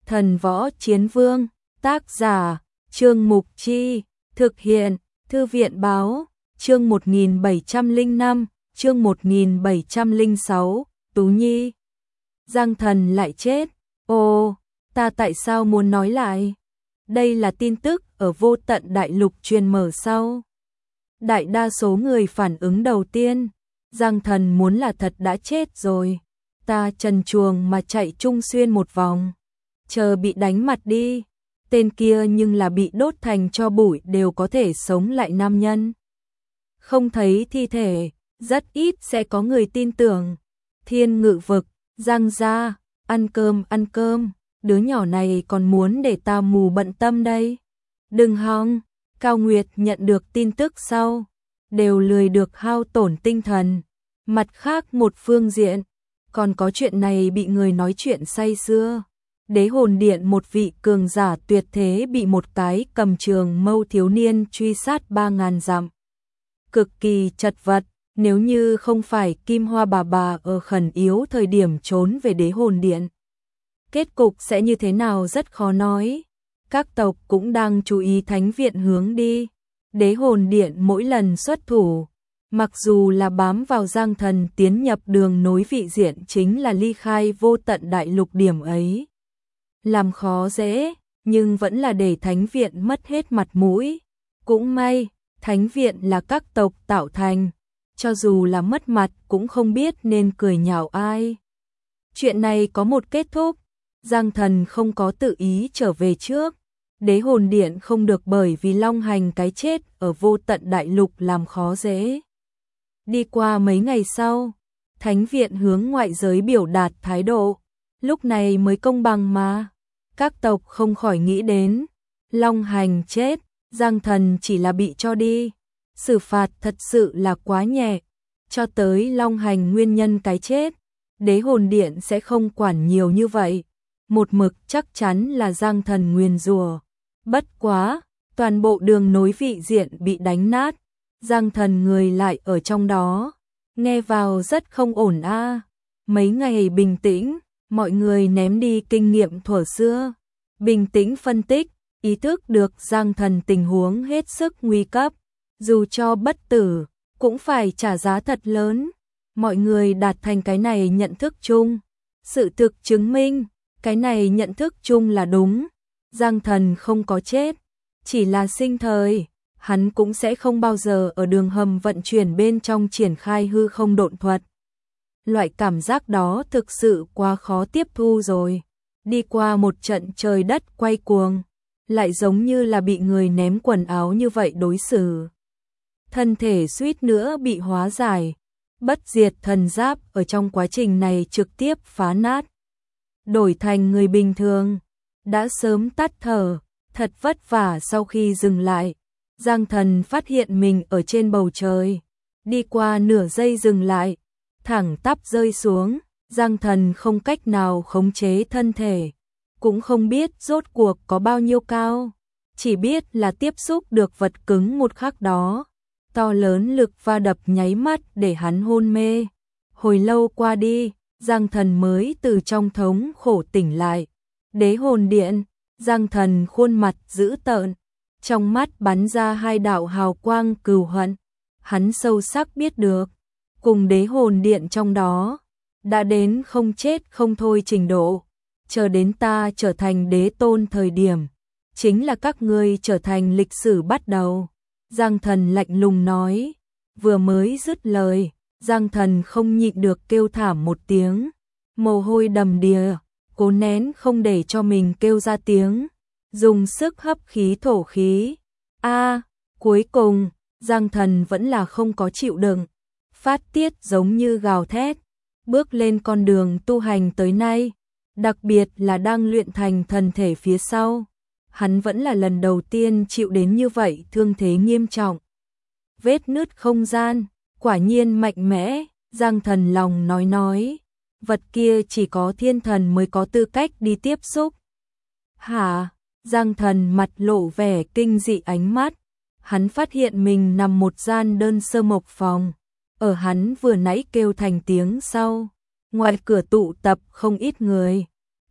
Thần võ chiến vương, tác giả, Trương Mục Chi, thực hiện, Thư viện báo, chương 1705, chương 1706, Tú Nhi. Giang Thần lại chết, ồ, ta tại sao muốn nói lại? Đây là tin tức ở Vô Tận Đại Lục truyền mở sau. Đại đa số người phản ứng đầu tiên, Giang Thần muốn là thật đã chết rồi. Ta trần truồng mà chạy trung xuyên một vòng, chờ bị đánh mặt đi. Tên kia nhưng là bị đốt thành tro bụi đều có thể sống lại nam nhân. Không thấy thi thể, rất ít sẽ có người tin tưởng. Thiên Ngự Vực, Giang gia, ăn cơm, đứa nhỏ này còn muốn để ta mù bận tâm đây. Đừng hòng, Cao Nguyệt nhận được tin tức sau, đều lười được hao tổn tinh thần. Mặt khác một phương diện, còn có chuyện này bị người nói chuyện say sưa. Đế hồn điện một vị cường giả tuyệt thế bị một cái cầm trường mâu thiếu niên truy sát 3000 dặm. Cực kỳ chật vật, nếu như không phải Kim Hoa bà ở khẩn yếu thời điểm trốn về đế hồn điện, kết cục sẽ như thế nào rất khó nói. Các tộc cũng đang chú ý thánh viện hướng đi. Đế hồn điện mỗi lần xuất thủ, mặc dù là bám vào Giang Thần tiến nhập đường nối vị diện chính là ly khai Vô Tận Đại Lục điểm ấy. Làm khó dễ, nhưng vẫn là để thánh viện mất hết mặt mũi. Cũng may, thánh viện là các tộc tạo thành, cho dù là mất mặt cũng không biết nên cười nhạo ai. Chuyện này có một kết thúc, Giang Thần không có tự ý trở về trước. Đế hồn điện không được bởi vì Long Hành cái chết ở Vô Tận Đại Lục làm khó dễ. Đi qua mấy ngày sau, thánh viện hướng ngoại giới biểu đạt thái độ, lúc này mới công bằng mà. Các tộc không khỏi nghĩ đến, Long Hành chết, Giang Thần chỉ là bị cho đi. Xử phạt thật sự là quá nhẹ, cho tới Long Hành nguyên nhân cái chết, đế hồn điện sẽ không quản nhiều như vậy. Một mực chắc chắn là Giang Thần nguyền rủa. Bất quá, toàn bộ đường nối vị diện bị đánh nát, Giang Thần người lại ở trong đó. Nghe vào rất không ổn a. Mấy ngày bình tĩnh, mọi người ném đi kinh nghiệm thuở xưa, bình tĩnh phân tích, ý thức được Giang Thần tình huống hết sức nguy cấp, dù cho bất tử, cũng phải trả giá thật lớn. Mọi người đạt thành cái này nhận thức chung. Sự thực chứng minh, cái này nhận thức chung là đúng. Giang Thần không có chết, chỉ là sinh thời, hắn cũng sẽ không bao giờ ở đường hầm vận chuyển bên trong triển khai hư không độn thuật. Loại cảm giác đó thực sự quá khó tiếp thu rồi. Đi qua một trận trời đất quay cuồng, lại giống như là bị người ném quần áo như vậy đối xử. Thân thể suýt nữa bị hóa giải, bất diệt thần giáp ở trong quá trình này trực tiếp phá nát. Đổi thành người bình thường, đã sớm tắt thở, thật vất vả. Sau khi dừng lại, Giang Thần phát hiện mình ở trên bầu trời, đi qua nửa giây dừng lại, thẳng tắp rơi xuống. Giang Thần không cách nào khống chế thân thể, cũng không biết rốt cuộc có bao nhiêu cao, chỉ biết là tiếp xúc được vật cứng một khắc đó, to lớn lực va đập nháy mắt để hắn hôn mê. Hồi lâu qua đi, Giang Thần mới từ trong thống khổ tỉnh lại. Đế hồn điện, Giang Thần khuôn mặt dữ tợn, trong mắt bắn ra hai đạo hào quang cừu hận. Hắn sâu sắc biết được, cùng đế hồn điện trong đó, đã đến không chết không thôi trình độ. Chờ đến ta trở thành đế tôn thời điểm, chính là các ngươi trở thành lịch sử bắt đầu. Giang Thần lạnh lùng nói. Vừa mới dứt lời, Giang Thần không nhịn được kêu thảm một tiếng, mồ hôi đầm đìa, cố nén không để cho mình kêu ra tiếng, dùng sức hấp khí thổ khí. Cuối cùng, Giang Thần vẫn là không có chịu đựng, phát tiết giống như gào thét, bước lên con đường tu hành tới nay, đặc biệt là đang luyện thành thần thể phía sau. Hắn vẫn là lần đầu tiên chịu đến như vậy thương thế nghiêm trọng. Vết nứt không gian, quả nhiên mạnh mẽ, Giang Thần lòng nói, vật kia chỉ có thiên thần mới có tư cách đi tiếp xúc. Hả? Giang Thần mặt lộ vẻ kinh dị ánh mắt, hắn phát hiện mình nằm một gian đơn sơ mộc phòng, ở hắn vừa nãy kêu thành tiếng sau, ngoài cửa tụ tập không ít người,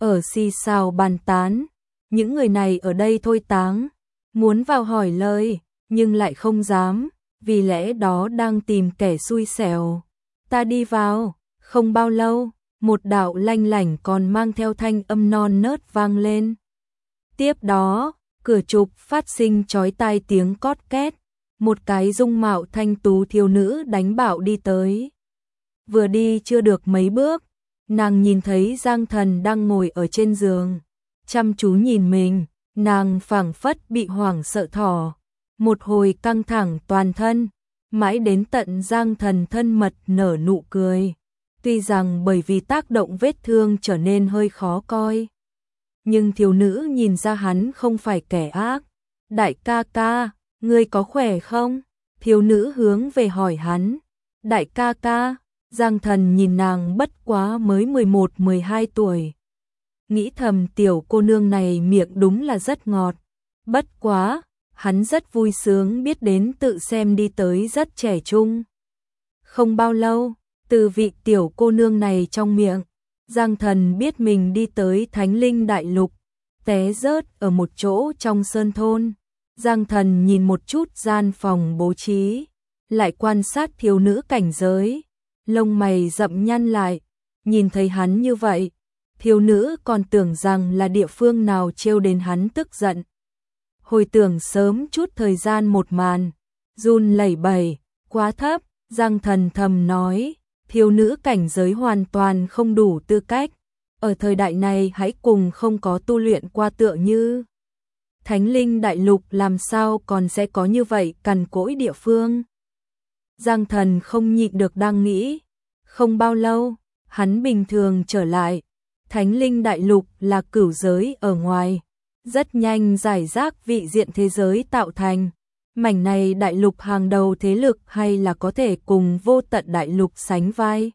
ở xì xào bàn tán, những người này ở đây thôi táng, muốn vào hỏi lời, nhưng lại không dám, vì lẽ đó đang tìm kẻ xui xẻo. Ta đi vào, không bao lâu, một đạo lanh lảnh còn mang theo thanh âm non nớt vang lên. Tiếp đó, cửa trục phát sinh chói tai tiếng cót két, một cái dung mạo thanh tú thiếu nữ đánh bạo đi tới. Vừa đi chưa được mấy bước, nàng nhìn thấy Giang Thần đang ngồi ở trên giường, chăm chú nhìn mình, nàng phảng phất bị hoảng sợ thỏ, một hồi căng thẳng toàn thân, mãi đến tận Giang Thần thân mật nở nụ cười. Tuy rằng bởi vì tác động vết thương trở nên hơi khó coi, nhưng thiếu nữ nhìn ra hắn không phải kẻ ác. Đại ca ca, ngươi có khỏe không? Thiếu nữ hướng về hỏi hắn. Đại ca ca, Giang Thần nhìn nàng bất quá mới 11-12 tuổi. Nghĩ thầm tiểu cô nương này miệng đúng là rất ngọt. Bất quá, hắn rất vui sướng biết đến tự xem đi tới rất trẻ trung. Không bao lâu, từ vị tiểu cô nương này trong miệng, Giang Thần biết mình đi tới Thánh Linh Đại Lục, té rớt ở một chỗ trong sơn thôn. Giang Thần nhìn một chút gian phòng bố trí, lại quan sát thiếu nữ cảnh giới, lông mày rậm nhăn lại, nhìn thấy hắn như vậy, thiếu nữ còn tưởng rằng là địa phương nào trêu đến hắn tức giận. Hồi tưởng sớm chút thời gian một màn, run lẩy bẩy, quá thấp, Giang Thần thầm nói, thiếu nữ cảnh giới hoàn toàn không đủ tư cách, ở thời đại này hãy cùng không có tu luyện qua tựa như. Thánh Linh Đại Lục làm sao còn sẽ có như vậy cằn cỗi địa phương. Giang Thần không nhịn được đang nghĩ, không bao lâu, hắn bình thường trở lại. Thánh Linh Đại Lục là cửu giới ở ngoài, rất nhanh giải rác vị diện thế giới tạo thành. Mảnh này đại lục hàng đầu thế lực hay là có thể cùng Vô Tận Đại Lục sánh vai.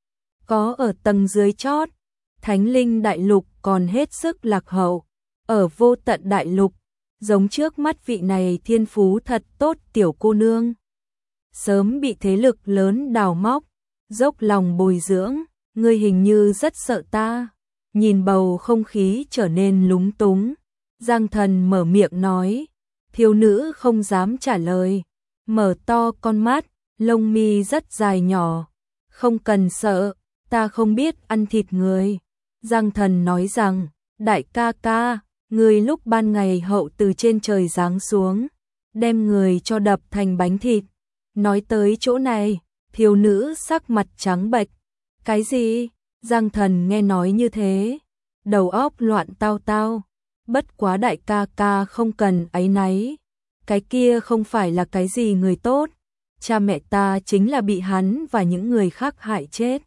Có ở tầng dưới chót, Thánh Linh Đại Lục còn hết sức lạc hậu. Ở Vô Tận Đại Lục, giống trước mắt vị này thiên phú thật tốt tiểu cô nương, sớm bị thế lực lớn đào móc, dốc lòng bồi dưỡng. Ngươi hình như rất sợ ta. Nhìn bầu không khí trở nên lúng túng, Giang Thần mở miệng nói. Thiếu nữ không dám trả lời, mở to con mắt, lông mi rất dài nhỏ. Không cần sợ, ta không biết ăn thịt người. Giang Thần nói rằng, đại ca ca, người lúc ban ngày hậu từ trên trời giáng xuống, đem người cho đập thành bánh thịt. Nói tới chỗ này, thiếu nữ sắc mặt trắng bệch. Cái gì? Giang Thần nghe nói như thế, đầu óc loạn tao tao. Bất quá đại ca ca không cần áy náy, cái kia không phải là cái gì người tốt, cha mẹ ta chính là bị hắn và những người khác hại chết.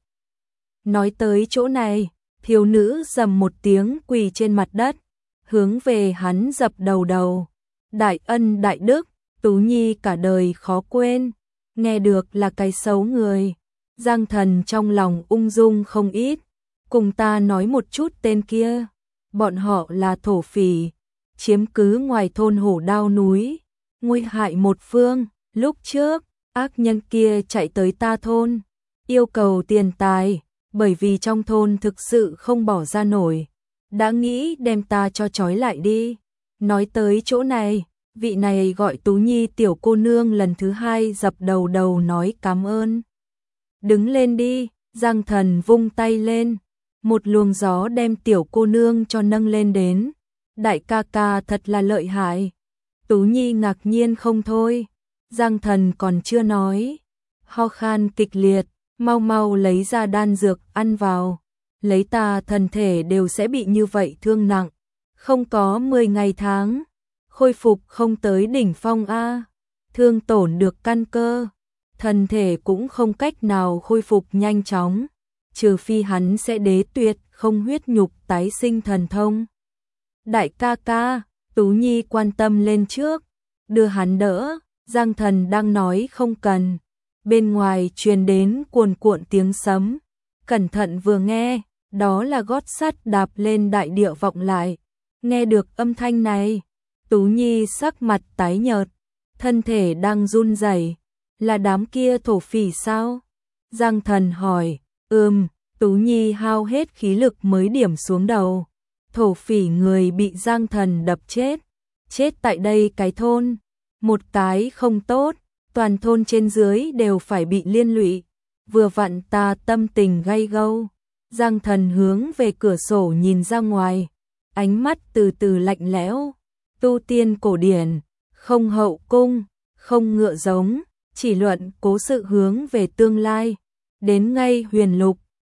Nói tới chỗ này, thiếu nữ rầm một tiếng quỳ trên mặt đất, hướng về hắn dập đầu. Đại ân đại đức, Tú Nhi cả đời khó quên, nghe được là cái xấu người. Giang Thần trong lòng ung dung không ít, cùng ta nói một chút tên kia. Bọn họ là thổ phỉ, chiếm cứ ngoài thôn Hổ Đao núi, nguy hại một phương. Lúc trước, ác nhân kia chạy tới ta thôn, yêu cầu tiền tài, bởi vì trong thôn thực sự không bỏ ra nổi, đã nghĩ đem ta cho trói lại đi. Nói tới chỗ này, vị này gọi Tú Nhi tiểu cô nương lần thứ hai dập đầu nói cảm ơn. Đứng lên đi, Giang Thần vung tay lên, một luồng gió đem tiểu cô nương cho nâng lên đến. Đại ca ca thật là lợi hại. Tú Nhi ngạc nhiên không thôi. Giang Thần còn chưa nói, ho khan kịch liệt, mau lấy ra đan dược ăn vào. Lấy ta thân thể đều sẽ bị như vậy thương nặng, không có 10 ngày tháng, khôi phục không tới đỉnh phong a. Thương tổn được căn cơ, thân thể cũng không cách nào khôi phục nhanh chóng, trừ phi hắn sẽ đế tuyệt không huyết nhục tái sinh thần thông. Đại ca ca, Tú Nhi quan tâm lên trước, đưa hắn đỡ. Giang Thần đang nói không cần, bên ngoài truyền đến cuồn cuộn tiếng sấm, cẩn thận vừa nghe, đó là gót sắt đạp lên đại địa vọng lại. Nghe được âm thanh này, Tú Nhi sắc mặt tái nhợt, thân thể đang run rẩy. Là đám kia thổ phỉ sao? Giang Thần hỏi. Tú Nhi hao hết khí lực mới điểm xuống đầu, thổ phỉ người bị Giang Thần đập chết. Chết tại đây cái thôn. Một cái không tốt, toàn thôn trên dưới đều phải bị liên lụy. Vừa vặn ta tâm tình gay gâu. Giang Thần hướng về cửa sổ nhìn ra ngoài. Ánh mắt từ từ lạnh lẽo. Tu tiên cổ điển, không hậu cung, không ngựa giống, chỉ luận cố sự hướng về tương lai. Đến ngay huyền lục,